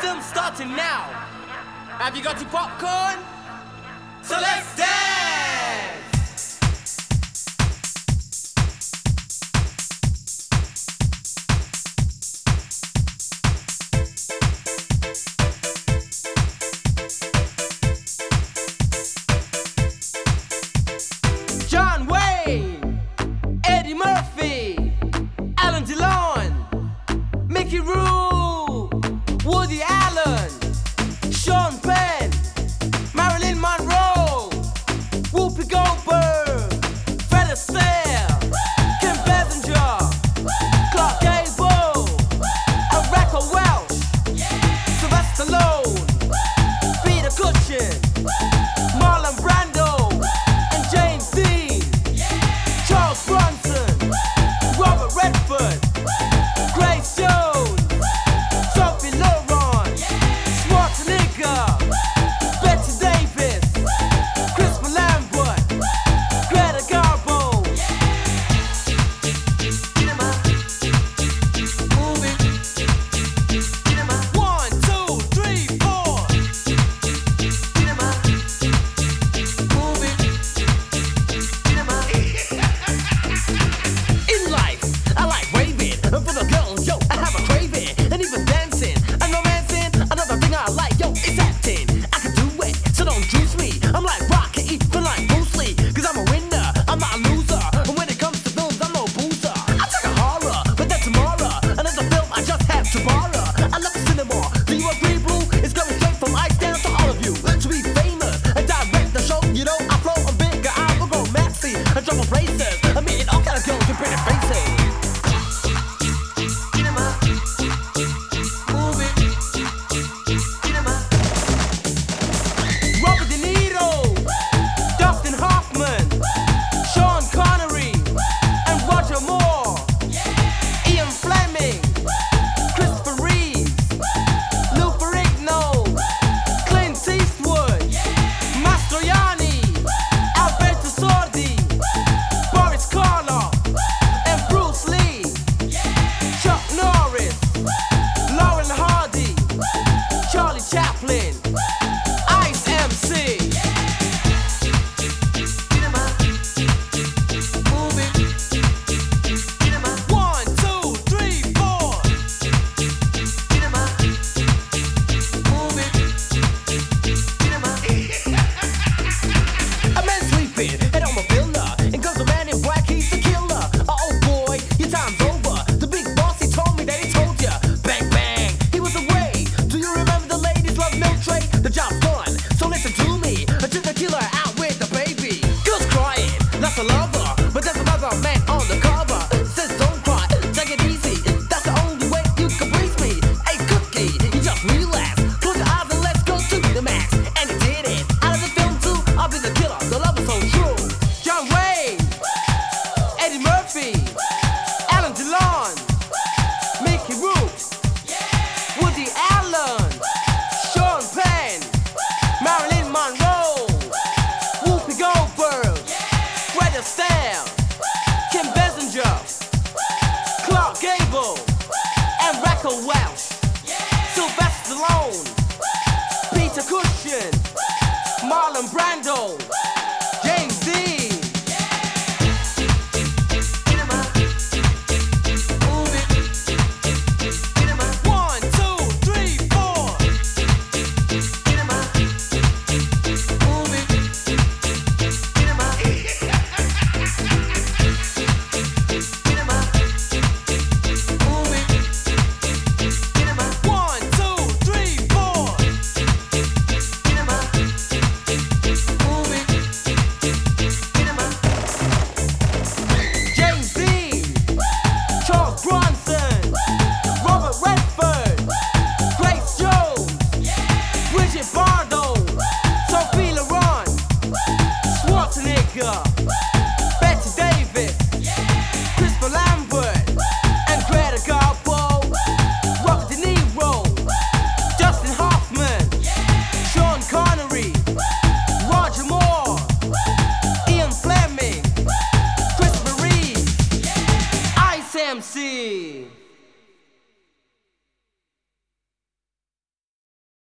film starting now. Have you got your popcorn? So let's dance! John Wayne, Eddie Murphy, Alan DeLon, Mickey Rourke, Woody Allen, Sean Penn, Marilyn Monroe, Whoopi Goldberg, Fred Astaire, Kim Basinger, Clark Gable, and Raquel Welch, Sylvester Stallone, Peter Cushing, Marlon Brando, and James Dean, Charles Bronson, Robert Redford, Grace Jones, Sophie Loren, Schwarzenegger, Bette Davis, Crispin Lambert, Greta Garbo. Move it. 1, 2, 3, 4. Move it. In life, I like raving. For the girls, yo, I have a craving. And even dancing and romancing. Another thing I like, yo, is acting. I can do it, so don't juice me. I'm like Rocky, even like Bruce Lee. Cause I'm a winner, I'm not a loser. And when it comes to films, I'm no boozer. I took a horror, but that's tomorrow. Another film I just have to borrow. I love the cinema. Do you agree, Blue? It's going straight from ice down to all of you. To be famous and direct the show, you know, I flow, I'm bigger, I will go maxi. I drop a places, I'm meeting all kind of girls with pretty faces. Move it. Robert De Niro, Dustin Hoffman, Sean Connery, and Roger Moore, Ian Fleming, Christopher Reeves, Lou Ferrigno, Clint Eastwood, Mastroianni, Alberto Sordi, Boris Karloff, and Bruce Lee, Chuck Norris, Lauren Hardy, Charlie Chaplin, Ice MC. Move it. 1, 2, 3, 4. Move it. A man sleeping, head on my pillar. And goes a man in black, he's the killer. Oh boy, your time's over. The big boss, he told me that he told ya. Bang, bang, he was away. Do you remember the ladies love milk tray? The job's done, so listen to me. I took the killer out with the baby. Girl's crying, that's a lover. But there's another man on the cover. Says don't cry, take it easy. That's the only way you can please me. Hey Cookie, you just relax. Close your eyes and let's go to the max. And he did it. Out of the film too, I'll be the killer. The love is so true. John Wayne, Eddie Murphy, Alan DeLon, Mickey Rourke, Woody Allen, Sean Penn, Marilyn Monroe, Whoopi Goldberg, Fred Astaire, Kim Basinger, Clark Gable, and Raquel Welch, Sylvester Stallone, Peter Cushing, Marlon Brando, James Dean. Move it. 1, 2, 3, 4. Move it. Move it. 1, 2, 3, 4. Move it. James Dean, Charles Bronson, Robert Redford, Grace Jones, Bridget Bardot, Sophie Loren, Schwarzenegger, Bette Davis, Crispin Lambert, and Greta Garbo, Robert De Niro, Dustin Hoffman, Sean Connery, Roger Moore, Ian Fleming, Christopher Reeves, Ice MC.